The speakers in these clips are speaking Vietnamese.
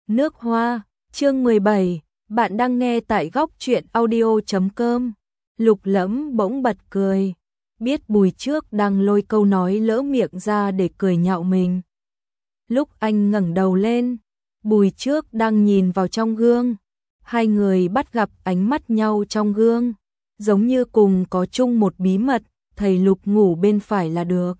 Nước hoa, chương 17, bạn đang nghe tại góc truyện audio.com. Lục Lẫm bỗng bật cười, biết Bùi Trước đang lôi câu nói lỡ miệng ra để cười nhạo mình. Lúc anh ngẩng đầu lên, Bùi Trước đang nhìn vào trong gương, hai người bắt gặp ánh mắt nhau trong gương, giống như cùng có chung một bí mật, thầy Lục ngủ bên phải là được.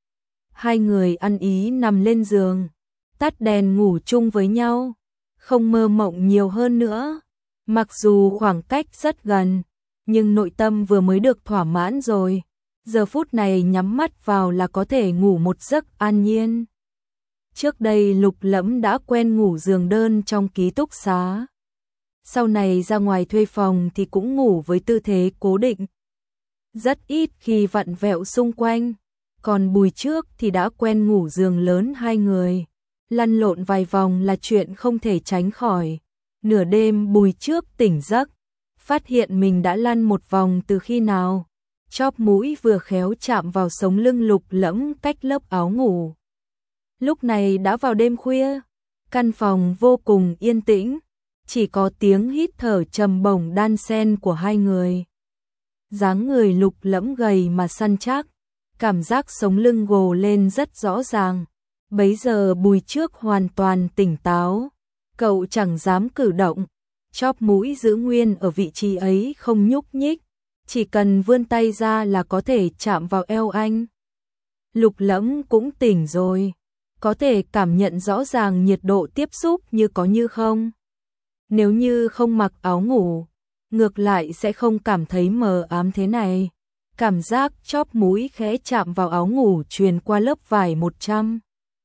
Hai người ăn ý nằm lên giường, tắt đèn ngủ chung với nhau, không mơ mộng nhiều hơn nữa. Mặc dù khoảng cách rất gần, nhưng nội tâm vừa mới được thỏa mãn rồi. Giờ phút này nhắm mắt vào là có thể ngủ một giấc an nhiên. Trước đây Lục Lẫm đã quen ngủ giường đơn trong ký túc xá. Sau này ra ngoài thuê phòng thì cũng ngủ với tư thế cố định. Rất ít khi vặn vẹo xung quanh. Còn Bùi Trước thì đã quen ngủ giường lớn hai người. Lăn lộn vài vòng là chuyện không thể tránh khỏi. Nửa đêm Bùi Trước tỉnh giấc, phát hiện mình đã lăn một vòng từ khi nào. Chóp mũi vừa khéo chạm vào sống lưng Lục Lẫm cách lớp áo ngủ. Lúc này đã vào đêm khuya, căn phòng vô cùng yên tĩnh, chỉ có tiếng hít thở trầm bổng đan xen của hai người. Dáng người Lục Lẫm gầy mà săn chắc, cảm giác sống lưng gồ lên rất rõ ràng. Bấy giờ Bùi Trước hoàn toàn tỉnh táo, cậu chẳng dám cử động, chóp mũi giữ nguyên ở vị trí ấy không nhúc nhích, chỉ cần vươn tay ra là có thể chạm vào eo anh. Lục Lẫm cũng tỉnh rồi, có thể cảm nhận rõ ràng nhiệt độ tiếp xúc như có như không. Nếu như không mặc áo ngủ, ngược lại sẽ không cảm thấy mờ ám thế này. Cảm giác chóp mũi khẽ chạm vào áo ngủ truyền qua lớp vải 100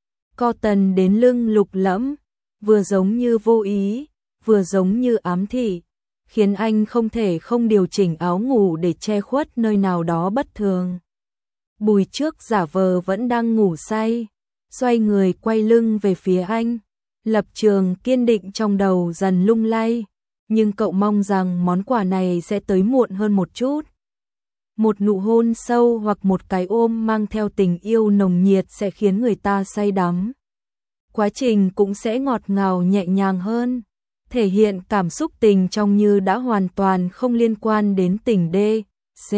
cotton đến lưng Lục Lẫm, vừa giống như vô ý, vừa giống như ám thị, khiến anh không thể không điều chỉnh áo ngủ để che khuất nơi nào đó bất thường. Bùi Trước giả vờ vẫn đang ngủ say, xoay người quay lưng về phía anh, lập trường kiên định trong đầu dần lung lay, nhưng cậu mong rằng món quà này sẽ tới muộn hơn một chút. Một nụ hôn sâu hoặc một cái ôm mang theo tình yêu nồng nhiệt sẽ khiến người ta say đắm. Quá trình cũng sẽ ngọt ngào nhẹ nhàng hơn, thể hiện cảm xúc tình trong như đã hoàn toàn không liên quan đến tình D, C.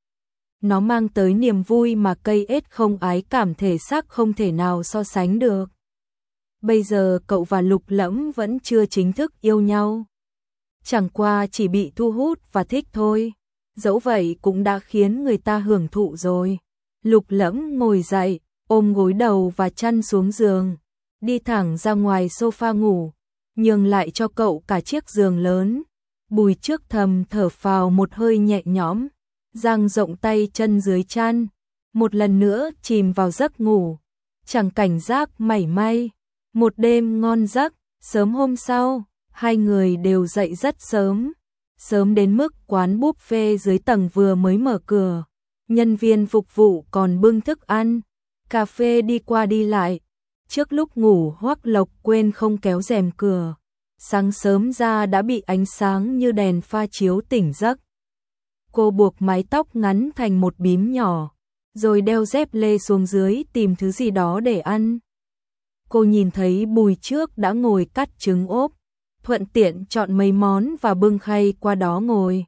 Nó mang tới niềm vui mà cây ết không ái cảm thể xác không thể nào so sánh được. Bây giờ cậu và Lục Lẫm vẫn chưa chính thức yêu nhau, chẳng qua chỉ bị thu hút và thích thôi. Dẫu vậy cũng đã khiến người ta hưởng thụ rồi. Lục Lẫm ngồi dậy, ôm gối đầu và chăn xuống giường, đi thẳng ra ngoài sofa ngủ, nhường lại cho cậu cả chiếc giường lớn. Bùi Trước thầm thở phào một hơi nhẹ nhõm, dang rộng tay chân dưới chăn, một lần nữa chìm vào giấc ngủ, chẳng cảnh giác mảy may. Một đêm ngon giấc. Sớm hôm sau, hai người đều dậy rất sớm. Sớm đến mức quán buffet dưới tầng vừa mới mở cửa, nhân viên phục vụ còn bưng thức ăn, cà phê đi qua đi lại. Trước lúc ngủ Hoắc Lộc quên không kéo rèm cửa, sáng sớm ra đã bị ánh sáng như đèn pha chiếu tỉnh giấc. Cô buộc mái tóc ngắn thành một bím nhỏ, rồi đeo dép lê xuống dưới tìm thứ gì đó để ăn. Cô nhìn thấy Bùi Trước đã ngồi cắt trứng ốp, thuận tiện chọn mấy món và bưng khay qua đó ngồi.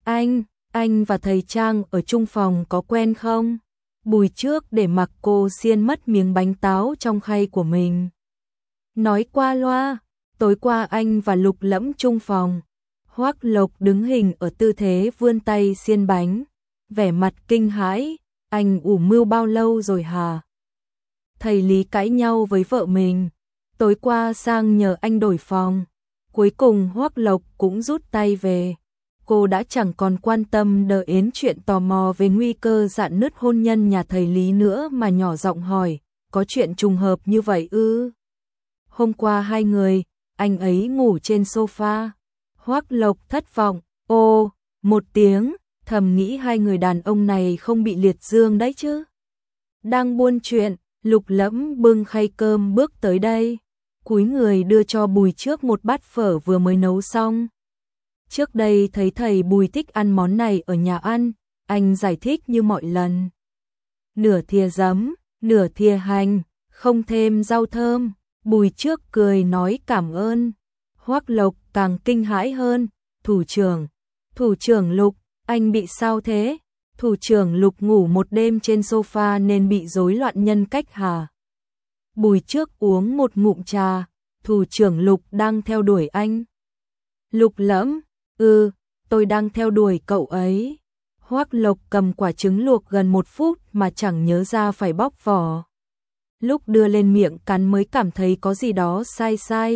Anh và thầy Trang ở chung phòng có quen không? Bùi Trước để mặc cô xiên mất miếng bánh táo trong khay của mình. Nói qua loa, tối qua anh và Lục Lẫm chung phòng. Hoắc Lộc đứng hình ở tư thế vươn tay xiên bánh, vẻ mặt kinh hãi, anh ủ mưu bao lâu rồi hả? Thầy Lý cãi nhau với vợ mình, tối qua sang nhờ anh đổi phòng. Cuối cùng Hoắc Lộc cũng rút tay về. Cô đã chẳng còn quan tâm đến chuyện tò mò về nguy cơ rạn nứt hôn nhân nhà thầy Lý nữa mà nhỏ giọng hỏi, có chuyện trùng hợp như vậy ư? Hôm qua hai người, anh ấy ngủ trên sofa. Hoắc Lộc thất vọng, một tiếng, thầm nghĩ hai người đàn ông này không bị liệt dương đấy chứ. Đang buôn chuyện, Lục Lẫm bưng khay cơm bước tới đây, cúi người đưa cho Bùi Trước một bát phở vừa mới nấu xong. Trước đây thấy thầy Bùi thích ăn món này ở nhà ăn, anh giải thích như mọi lần. Nửa thìa giấm, nửa thìa hành, không thêm rau thơm, Bùi Trước cười nói cảm ơn. Hoắc Lộc càng kinh hãi hơn, thủ trưởng Lục, anh bị sao thế? Thủ trưởng Lục ngủ một đêm trên sofa nên bị rối loạn nhân cách hả? Bùi Trước uống một ngụm trà, thủ trưởng Lục đang theo đuổi anh. Lục Lẫm, tôi đang theo đuổi cậu ấy. Hoắc Lộc cầm quả trứng luộc gần 1 phút mà chẳng nhớ ra phải bóc vỏ. Lúc đưa lên miệng cắn mới cảm thấy có gì đó sai sai.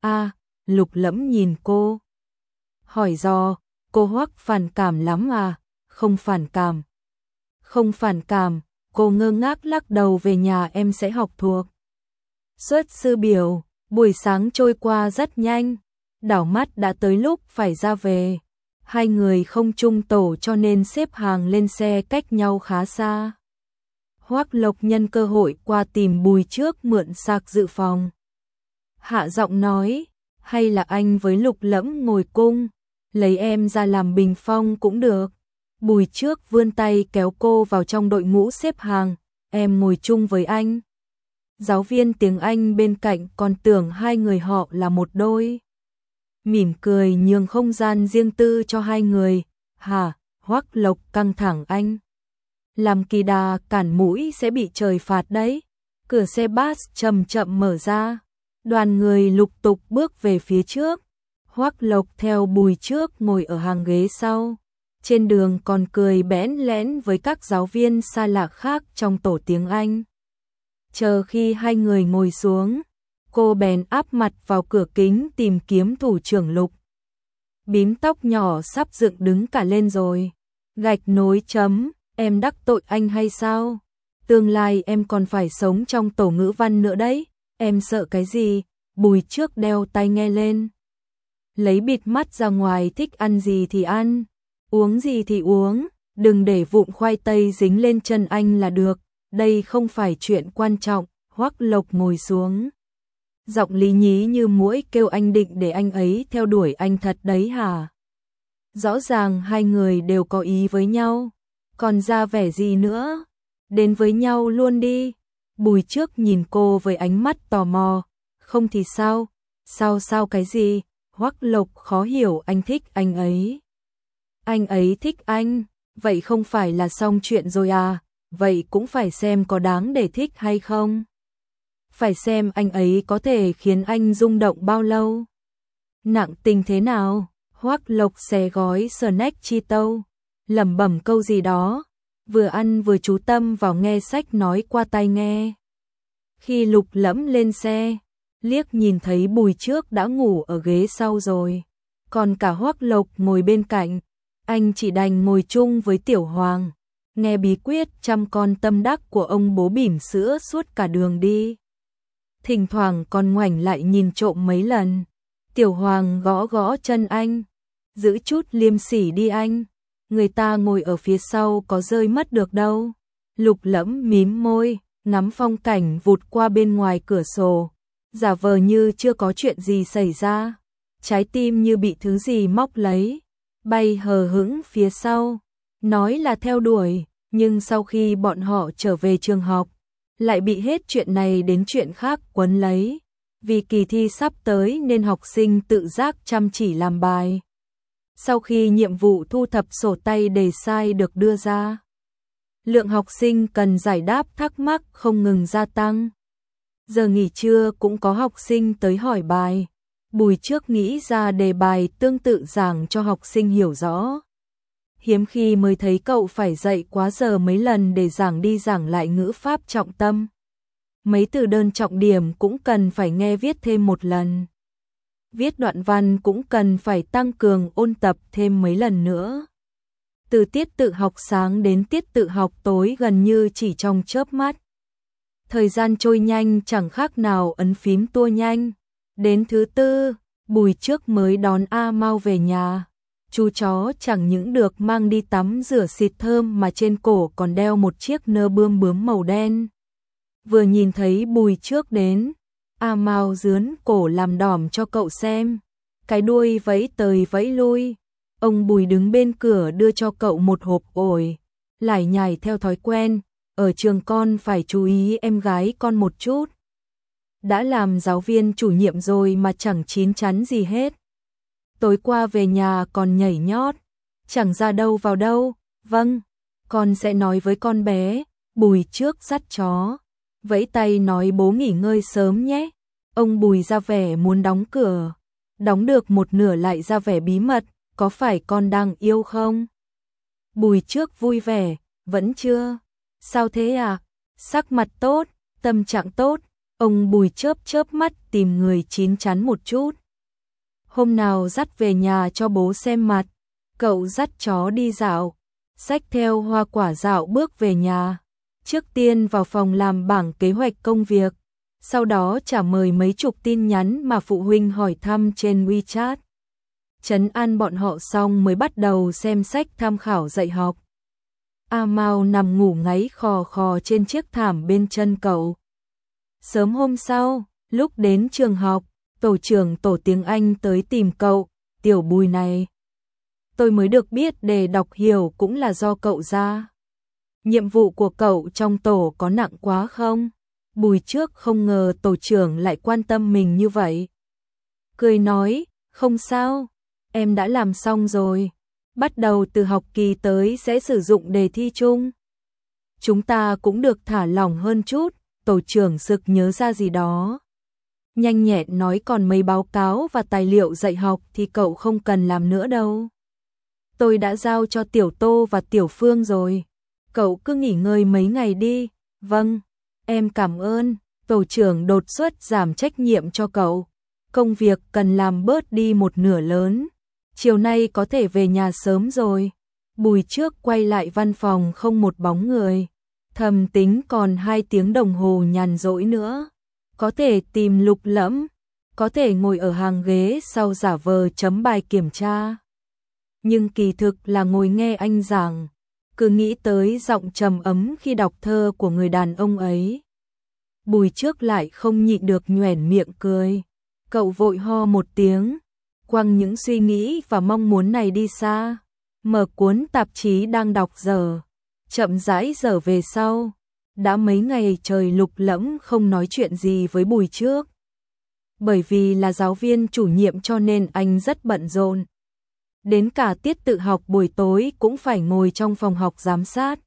Lục Lẫm nhìn cô. Hỏi dò, cô Hoắc phản cảm lắm à? Không phản cảm. Không phản cảm, cô ngơ ngác lắc đầu, về nhà em sẽ học thuộc. Xuất sư biểu, buổi sáng trôi qua rất nhanh. Đảo mắt đã tới lúc phải ra về. Hai người không chung tổ cho nên xếp hàng lên xe cách nhau khá xa. Hoắc Lộc nhân cơ hội qua tìm Bùi Trước mượn sạc dự phòng. Hạ giọng nói, hay là anh với Lục Lẫm ngồi cung, lấy em ra làm bình phong cũng được. Bùi Trước vươn tay kéo cô vào trong đội ngũ xếp hàng, em ngồi chung với anh. Giáo viên tiếng Anh bên cạnh còn tưởng hai người họ là một đôi. Mỉm cười nhường không gian riêng tư cho hai người. Hả? Hoắc Lộc căng thẳng, anh làm kỳ đà cản mũi sẽ bị trời phạt đấy. Cửa xe bus chậm chậm mở ra. Đoàn người lục tục bước về phía trước. Hoắc Lộc theo Bùi Trước ngồi ở hàng ghế sau. Trên đường còn cười bẽn lẽn với các giáo viên xa lạ khác trong tổ tiếng Anh. Chờ khi hai người ngồi xuống, cô bèn áp mặt vào cửa kính tìm kiếm thủ trưởng Lục. Bím tóc nhỏ sắp dựng đứng cả lên rồi. Gạch nối chấm, em đắc tội anh hay sao? Tương lai em còn phải sống trong tổ ngữ văn nữa đấy. Em sợ cái gì? Bùi Trước đeo tai nghe lên. Lấy bịt mắt ra ngoài, thích ăn gì thì ăn, uống gì thì uống, đừng để vụn khoai tây dính lên chân anh là được. Đây không phải chuyện quan trọng. Hoắc Lộc ngồi xuống. Giọng lý nhí như muỗi kêu, anh định để anh ấy theo đuổi anh thật đấy hả? Rõ ràng hai người đều có ý với nhau, còn ra vẻ gì nữa? Đến với nhau luôn đi. Bùi Trước nhìn cô với ánh mắt tò mò. Không thì sao? Sao cái gì? Hoắc Lộc khó hiểu, anh thích anh ấy. Anh ấy thích anh, vậy không phải là xong chuyện rồi à? Vậy cũng phải xem có đáng để thích hay không. Phải xem anh ấy có thể khiến anh rung động bao lâu. Nặng tình thế nào? Hoắc Lộc xé gói snack Cheetos, lẩm bẩm câu gì đó, vừa ăn vừa chú tâm vào nghe sách nói qua tai nghe. Khi Lục Lẫm lên xe, liếc nhìn thấy Bùi Trước đã ngủ ở ghế sau rồi, còn cả Hoắc Lộc ngồi bên cạnh, anh chỉ đành ngồi chung với Tiểu Hoàng, nghe bí quyết chăm con tâm đắc của ông bố bỉm sữa suốt cả đường đi. Thỉnh thoảng còn ngoảnh lại nhìn trộm mấy lần. Tiểu Hoàng gõ gõ chân anh, giữ chút liêm sỉ đi anh, người ta ngồi ở phía sau có rơi mất được đâu. Lục Lẫm mím môi, ngắm phong cảnh vụt qua bên ngoài cửa sổ, giả vờ như chưa có chuyện gì xảy ra, trái tim như bị thứ gì móc lấy, bay hờ hững phía sau, nói là theo đuổi, nhưng sau khi bọn họ trở về trường học, lại bị hết chuyện này đến chuyện khác quấn lấy. Vì kỳ thi sắp tới nên học sinh tự giác chăm chỉ làm bài. Sau khi nhiệm vụ thu thập sổ tay đề sai được đưa ra, lượng học sinh cần giải đáp thắc mắc không ngừng gia tăng. Giờ nghỉ trưa cũng có học sinh tới hỏi bài. Bùi Trước nghĩ ra đề bài tương tự giảng cho học sinh hiểu rõ. Hiếm khi mới thấy cậu phải dạy quá giờ mấy lần để giảng đi giảng lại ngữ pháp trọng tâm. Mấy từ đơn trọng điểm cũng cần phải nghe viết thêm một lần. Viết đoạn văn cũng cần phải tăng cường ôn tập thêm mấy lần nữa. Từ tiết tự học sáng đến tiết tự học tối gần như chỉ trong chớp mắt. Thời gian trôi nhanh chẳng khác nào ấn phím tua nhanh. Đến thứ tư, Bùi Trước mới đón A Mau về nhà. Chú chó chẳng những được mang đi tắm rửa xịt thơm mà trên cổ còn đeo một chiếc nơ bươm bướm màu đen. Vừa nhìn thấy Bùi Trước đến, A Mau rướn cổ làm đỏm cho cậu xem, cái đuôi vẫy tới vẫy lui. Ông Bùi đứng bên cửa đưa cho cậu một hộp ổi, lải nhải theo thói quen, ở trường con phải chú ý em gái con một chút. đã làm giáo viên chủ nhiệm rồi mà chẳng chín chắn gì hết. Tối qua về nhà còn nhảy nhót, chẳng ra đâu vào đâu. Vâng, con sẽ nói với con bé. Bùi trước dắt chó, vẫy tay nói bố nghỉ ngơi sớm nhé. Ông Bùi ra vẻ muốn đóng cửa, đóng được một nửa lại ra vẻ bí mật, có phải con đang yêu không? Bùi trước vui vẻ, vẫn chưa. Sao thế à? Sắc mặt tốt, tâm trạng tốt. Ông Bùi chớp chớp mắt tìm người chín chắn một chút. Hôm nào dắt về nhà cho bố xem mặt. Cậu dắt chó đi dạo, xách theo hoa quả dạo bước về nhà. Trước tiên vào phòng làm bảng kế hoạch công việc, sau đó trả mời mấy chục tin nhắn mà phụ huynh hỏi thăm trên WeChat. Trấn an bọn họ xong mới bắt đầu xem sách tham khảo dạy học. A Mao nằm ngủ ngáy khò khò trên chiếc thảm bên chân cậu. Sớm hôm sau, lúc đến trường học, tổ trưởng tổ tiếng Anh tới tìm cậu. Tiểu Bùi này, tôi mới được biết đề đọc hiểu cũng là do cậu ra. Nhiệm vụ của cậu trong tổ có nặng quá không? Bùi trước không ngờ tổ trưởng lại quan tâm mình như vậy. Cười nói, không sao, em đã làm xong rồi. Bắt đầu từ học kỳ tới sẽ sử dụng đề thi chung. Chúng ta cũng được thả lỏng hơn chút. Tổ trưởng sực nhớ ra gì đó. Nhanh nhẹn nói còn mấy báo cáo và tài liệu dạy học thì cậu không cần làm nữa đâu. Tôi đã giao cho Tiểu Tô và Tiểu Phương rồi. Cậu cứ nghỉ ngơi mấy ngày đi. Vâng, em cảm ơn. Tổ trưởng đột xuất giảm trách nhiệm cho cậu. Công việc cần làm bớt đi một nửa lớn. Chiều nay có thể về nhà sớm rồi. Bùi trước quay lại văn phòng không một bóng người. Thầm tính còn 2 tiếng đồng hồ nhàn rỗi nữa. Có thể tìm Lục Lẫm, có thể ngồi ở hàng ghế sau giả vờ chấm bài kiểm tra. Nhưng kỳ thực là ngồi nghe anh giảng, cứ nghĩ tới giọng trầm ấm khi đọc thơ của người đàn ông ấy. Bùi trước lại không nhịn được nhoẻn miệng cười. Cậu vội ho một tiếng, quăng những suy nghĩ và mong muốn này đi xa. Mở cuốn tạp chí đang đọc dở, chậm rãi dở về sau. Đã mấy ngày trời Lục Lẫm không nói chuyện gì với Bùi trước. Bởi vì là giáo viên chủ nhiệm cho nên anh rất bận rộn. Đến cả tiết tự học buổi tối cũng phải ngồi trong phòng học giám sát.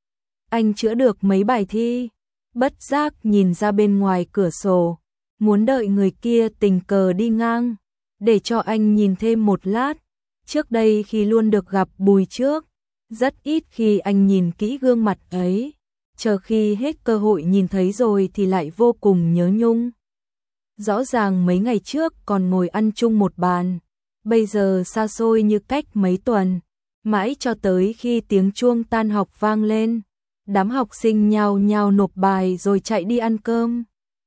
Anh chữa được mấy bài thi, bất giác nhìn ra bên ngoài cửa sổ, muốn đợi người kia tình cờ đi ngang, để cho anh nhìn thêm một lát. Trước đây khi luôn được gặp Bùi trước, rất ít khi anh nhìn kỹ gương mặt ấy. Chờ khi hết cơ hội nhìn thấy rồi thì lại vô cùng nhớ nhung. Rõ ràng mấy ngày trước còn ngồi ăn chung một bàn, bây giờ xa xôi như cách mấy tuần. Mãi cho tới khi tiếng chuông tan học vang lên, đám học sinh nhao nhao nộp bài rồi chạy đi ăn cơm.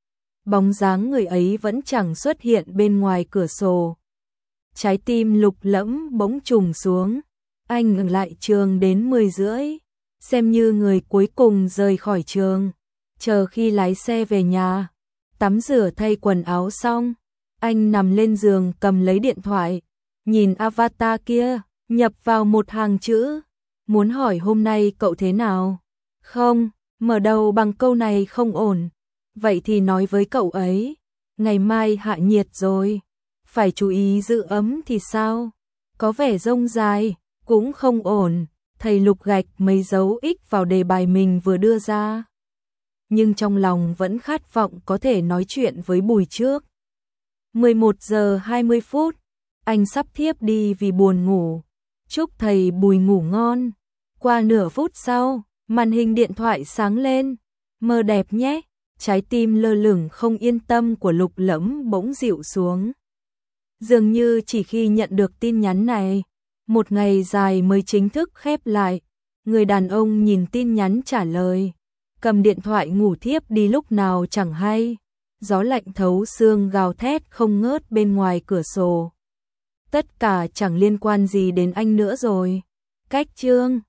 Bóng dáng người ấy vẫn chẳng xuất hiện bên ngoài cửa sổ. Trái tim Lục Lẫm bỗng trùng xuống. Anh ngừng lại trường đến 10 rưỡi, xem như người cuối cùng rời khỏi trường. Chờ khi lái xe về nhà, tắm rửa thay quần áo xong, anh nằm lên giường cầm lấy điện thoại, nhìn avatar kia, nhập vào một hàng chữ, muốn hỏi hôm nay cậu thế nào. Không, mở đầu bằng câu này không ổn. Vậy thì nói với cậu ấy, ngày mai hạ nhiệt rồi, phải chú ý giữ ấm thì sao. Có vẻ rông dài, cũng không ổn. Thầy Lục gạch mấy dấu ích vào đề bài mình vừa đưa ra. Nhưng trong lòng vẫn khát vọng có thể nói chuyện với Bùi trước. 11 giờ 20 phút, anh sắp thiếp đi vì buồn ngủ. Chúc thầy Bùi ngủ ngon. Qua nửa phút sau, màn hình điện thoại sáng lên. Mơ đẹp nhé. Trái tim lơ lửng không yên tâm của Lục Lẫm bỗng dịu xuống. Dường như chỉ khi nhận được tin nhắn này, một ngày dài mới chính thức khép lại. Người đàn ông nhìn tin nhắn trả lời, cầm điện thoại ngủ thiếp đi lúc nào chẳng hay. Gió lạnh thấu xương gào thét không ngớt bên ngoài cửa sổ. Tất cả chẳng liên quan gì đến anh nữa rồi. Cách chương